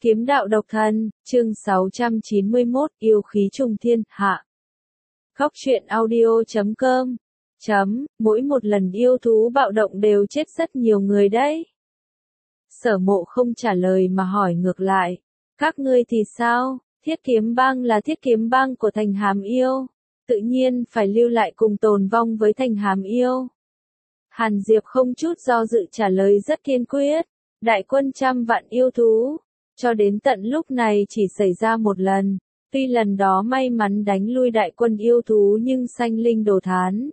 Kiếm đạo độc thân, chương 691, yêu khí trùng thiên, hạ. Khóc chuyện audio.com. Mỗi một lần yêu thú bạo động đều chết rất nhiều người đấy. Sở Mộ không trả lời mà hỏi ngược lại. Các ngươi thì sao? Thiết Kiếm Bang là Thiết Kiếm Bang của Thành Hàm Yêu. Tự nhiên phải lưu lại cùng tồn vong với Thành Hàm Yêu. Hàn Diệp không chút do dự trả lời rất kiên quyết. Đại quân trăm vạn yêu thú. Cho đến tận lúc này chỉ xảy ra một lần, tuy lần đó may mắn đánh lui đại quân yêu thú nhưng sanh linh đồ thán.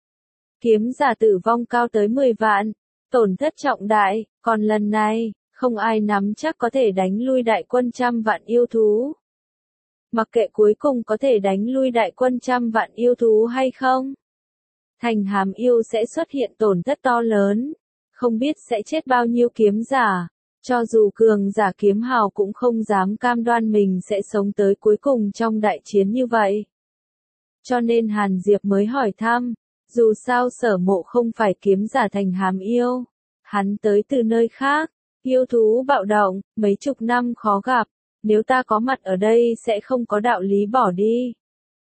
Kiếm giả tử vong cao tới 10 vạn, tổn thất trọng đại, còn lần này, không ai nắm chắc có thể đánh lui đại quân trăm vạn yêu thú. Mặc kệ cuối cùng có thể đánh lui đại quân trăm vạn yêu thú hay không, Thành Hàm Yêu sẽ xuất hiện tổn thất to lớn, không biết sẽ chết bao nhiêu kiếm giả. Cho dù cường giả kiếm hào cũng không dám cam đoan mình sẽ sống tới cuối cùng trong đại chiến như vậy. Cho nên Hàn Diệp mới hỏi thăm, dù sao Sở Mộ không phải kiếm giả Thành Hàm Yêu. Hắn tới từ nơi khác, yêu thú bạo động, mấy chục năm khó gặp, nếu ta có mặt ở đây sẽ không có đạo lý bỏ đi.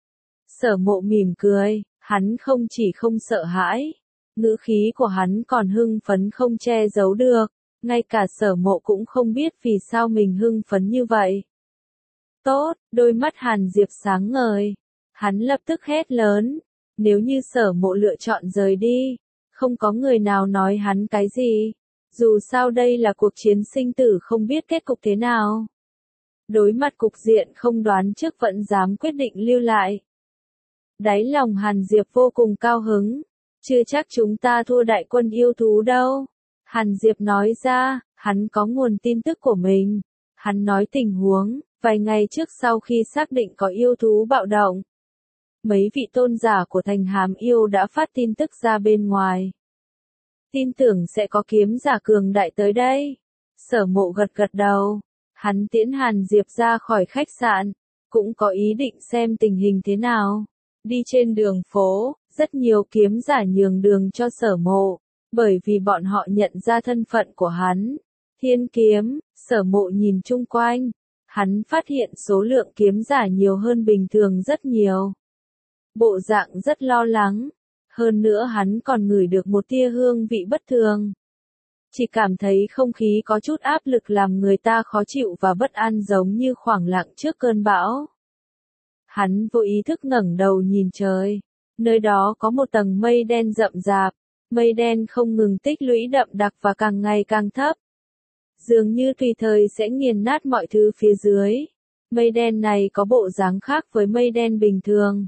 Sở Mộ mỉm cười, hắn không chỉ không sợ hãi, ngữ khí của hắn còn hưng phấn không che giấu được. Ngay cả Sở Mộ cũng không biết vì sao mình hưng phấn như vậy. Tốt, đôi mắt Hàn Diệp sáng ngời. Hắn lập tức hét lớn. Nếu như Sở Mộ lựa chọn rời đi, không có người nào nói hắn cái gì. Dù sao đây là cuộc chiến sinh tử không biết kết cục thế nào. Đối mặt cục diện không đoán trước vẫn dám quyết định lưu lại. Đáy lòng Hàn Diệp vô cùng cao hứng. Chưa chắc chúng ta thua đại quân yêu thú đâu. Hàn Diệp nói ra, hắn có nguồn tin tức của mình. Hắn nói tình huống, vài ngày trước sau khi xác định có yêu thú bạo động. Mấy vị tôn giả của Thành Hàm Yêu đã phát tin tức ra bên ngoài. Tin tưởng sẽ có kiếm giả cường đại tới đây. Sở Mộ gật gật đầu. Hắn tiễn Hàn Diệp ra khỏi khách sạn, cũng có ý định xem tình hình thế nào. Đi trên đường phố, rất nhiều kiếm giả nhường đường cho Sở Mộ. Bởi vì bọn họ nhận ra thân phận của hắn. Thiên kiếm, Sở Mộ nhìn chung quanh. Hắn phát hiện số lượng kiếm giả nhiều hơn bình thường rất nhiều. Bộ dạng rất lo lắng. Hơn nữa hắn còn ngửi được một tia hương vị bất thường. Chỉ cảm thấy không khí có chút áp lực làm người ta khó chịu và bất an giống như khoảng lặng trước cơn bão. Hắn vô ý thức ngẩng đầu nhìn trời. Nơi đó có một tầng mây đen rậm rạp. Mây đen không ngừng tích lũy đậm đặc và càng ngày càng thấp. Dường như tùy thời sẽ nghiền nát mọi thứ phía dưới. Mây đen này có bộ dáng khác với mây đen bình thường.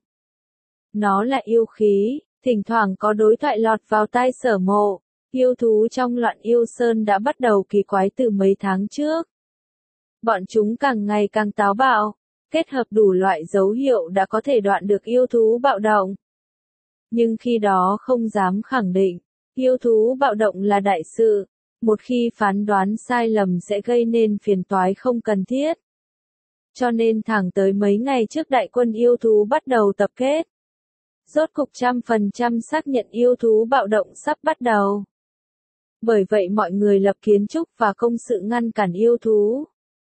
Nó là yêu khí, thỉnh thoảng có đối thoại lọt vào tai Sở Mộ. Yêu thú trong Loạn Yêu Sơn đã bắt đầu kỳ quái từ mấy tháng trước. Bọn chúng càng ngày càng táo bạo, kết hợp đủ loại dấu hiệu đã có thể đoạn được yêu thú bạo động. Nhưng khi đó không dám khẳng định, yêu thú bạo động là đại sự, một khi phán đoán sai lầm sẽ gây nên phiền toái không cần thiết. Cho nên thẳng tới mấy ngày trước đại quân yêu thú bắt đầu tập kết. Rốt cục 100% xác nhận yêu thú bạo động sắp bắt đầu. Bởi vậy mọi người lập kiến trúc và công sự ngăn cản yêu thú.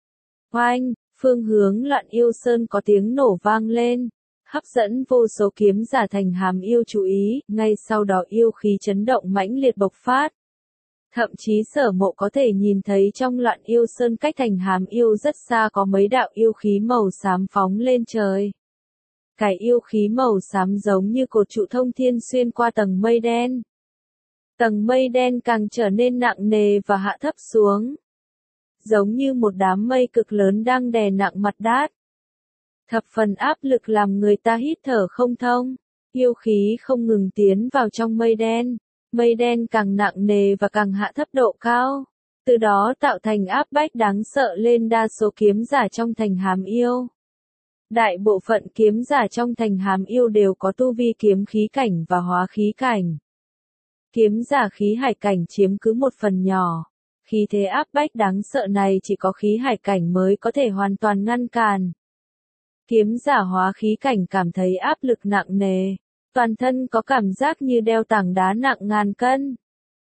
Oanh, phương hướng Loạn Yêu Sơn có tiếng nổ vang lên. Hấp dẫn vô số kiếm giả Thành Hàm Yêu chú ý, ngay sau đó yêu khí chấn động mãnh liệt bộc phát. Thậm chí Sở Mộ có thể nhìn thấy trong Loạn Yêu Sơn cách Thành Hàm Yêu rất xa có mấy đạo yêu khí màu xám phóng lên trời. Cái yêu khí màu xám giống như cột trụ thông thiên xuyên qua tầng mây đen. Tầng mây đen càng trở nên nặng nề và hạ thấp xuống. Giống như một đám mây cực lớn đang đè nặng mặt đất. Thập phần áp lực làm người ta hít thở không thông. Yêu khí không ngừng tiến vào trong mây đen càng nặng nề và càng hạ thấp độ cao. Từ đó tạo thành áp bách đáng sợ lên đa số kiếm giả trong Thành Hàm Yêu. Đại bộ phận kiếm giả trong Thành Hàm Yêu đều có tu vi kiếm khí cảnh và hóa khí cảnh. Kiếm giả khí hải cảnh chiếm cứ một phần nhỏ. Khí thế áp bách đáng sợ này chỉ có khí hải cảnh mới có thể hoàn toàn ngăn cản. Kiếm giả hóa khí cảnh cảm thấy áp lực nặng nề, toàn thân có cảm giác như đeo tảng đá nặng ngàn cân.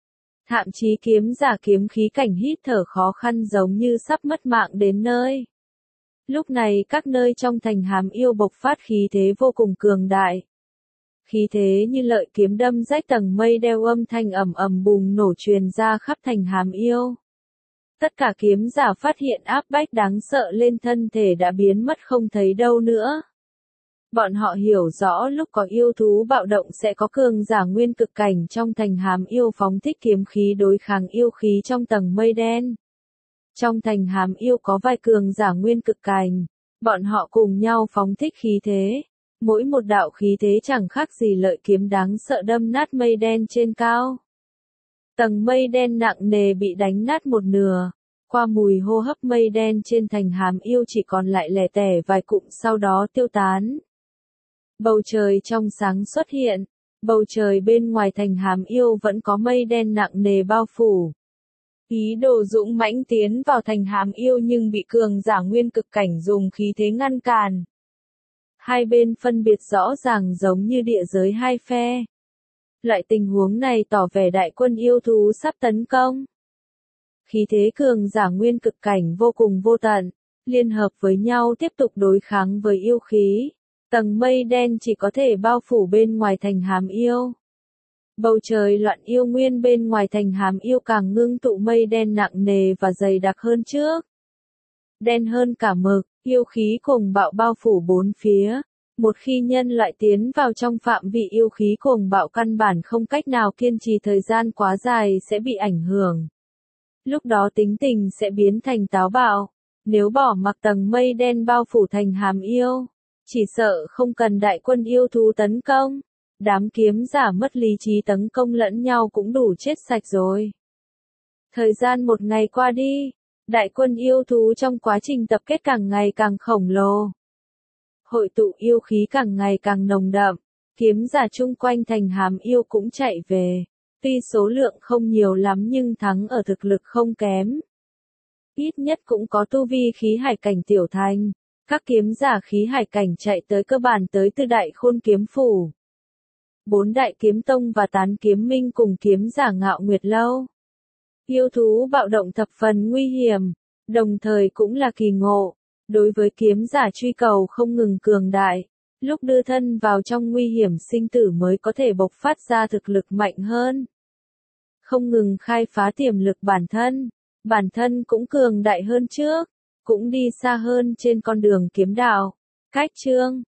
Thậm chí kiếm giả kiếm khí cảnh hít thở khó khăn giống như sắp mất mạng đến nơi. Lúc này các nơi trong thành Hàm Yêu bộc phát khí thế vô cùng cường đại. Khí thế như lợi kiếm đâm rách tầng mây đeo, âm thanh ầm ầm bùng nổ truyền ra khắp thành Hàm Yêu. Tất cả kiếm giả phát hiện áp bách đáng sợ lên thân thể đã biến mất không thấy đâu nữa. Bọn họ hiểu rõ lúc có yêu thú bạo động sẽ có cường giả nguyên cực cảnh trong thành Hàm Yêu phóng thích kiếm khí đối kháng yêu khí trong tầng mây đen. Trong thành Hàm Yêu có vài cường giả nguyên cực cảnh, bọn họ cùng nhau phóng thích khí thế. Mỗi một đạo khí thế chẳng khác gì lợi kiếm đáng sợ đâm nát mây đen trên cao. Tầng mây đen nặng nề bị đánh nát một nửa. Qua mùi hô hấp mây đen trên thành Hàm Yêu chỉ còn lại lẻ tẻ vài cụm sau đó tiêu tán. Bầu trời trong sáng xuất hiện, bầu trời bên ngoài thành Hàm Yêu vẫn có mây đen nặng nề bao phủ. Ý đồ dũng mãnh tiến vào thành Hàm Yêu nhưng bị cường giả nguyên cực cảnh dùng khí thế ngăn cản. Hai bên phân biệt rõ ràng giống như địa giới hai phe. Loại tình huống này tỏ vẻ đại quân yêu thú sắp tấn công. Khí thế cường giả nguyên cực cảnh vô cùng vô tận, liên hợp với nhau tiếp tục đối kháng với yêu khí. Tầng mây đen chỉ có thể bao phủ bên ngoài thành Hàm Yêu. Bầu trời loạn yêu nguyên bên ngoài thành Hàm Yêu càng ngưng tụ mây đen nặng nề và dày đặc hơn trước. Đen hơn cả mực, yêu khí cuồng bạo bao phủ bốn phía. Một khi nhân loại tiến vào trong phạm vi yêu khí cuồng bạo căn bản không cách nào kiên trì thời gian quá dài sẽ bị ảnh hưởng. Lúc đó tính tình sẽ biến thành táo bạo. Nếu bỏ mặc tầng mây đen bao phủ thành Hàm Yêu, chỉ sợ không cần đại quân yêu thú tấn công. Đám kiếm giả mất lý trí tấn công lẫn nhau cũng đủ chết sạch rồi. Thời gian một ngày qua đi, đại quân yêu thú trong quá trình tập kết càng ngày càng khổng lồ. Hội tụ yêu khí càng ngày càng nồng đậm, kiếm giả chung quanh thành Hàm Yêu cũng chạy về. Tuy số lượng không nhiều lắm nhưng thắng ở thực lực không kém. Ít nhất cũng có tu vi khí hải cảnh tiểu thành. Các kiếm giả khí hải cảnh chạy tới cơ bản tới từ Đại Khôn Kiếm Phủ. 4 đại kiếm tông và Tán Kiếm Minh cùng kiếm giả Ngạo Nguyệt Lâu. Yêu thú bạo động thập phần nguy hiểm, đồng thời cũng là kỳ ngộ. Đối với kiếm giả truy cầu không ngừng cường đại, lúc đưa thân vào trong nguy hiểm sinh tử mới có thể bộc phát ra thực lực mạnh hơn. Không ngừng khai phá tiềm lực bản thân cũng cường đại hơn trước, cũng đi xa hơn trên con đường kiếm đạo. Cách chương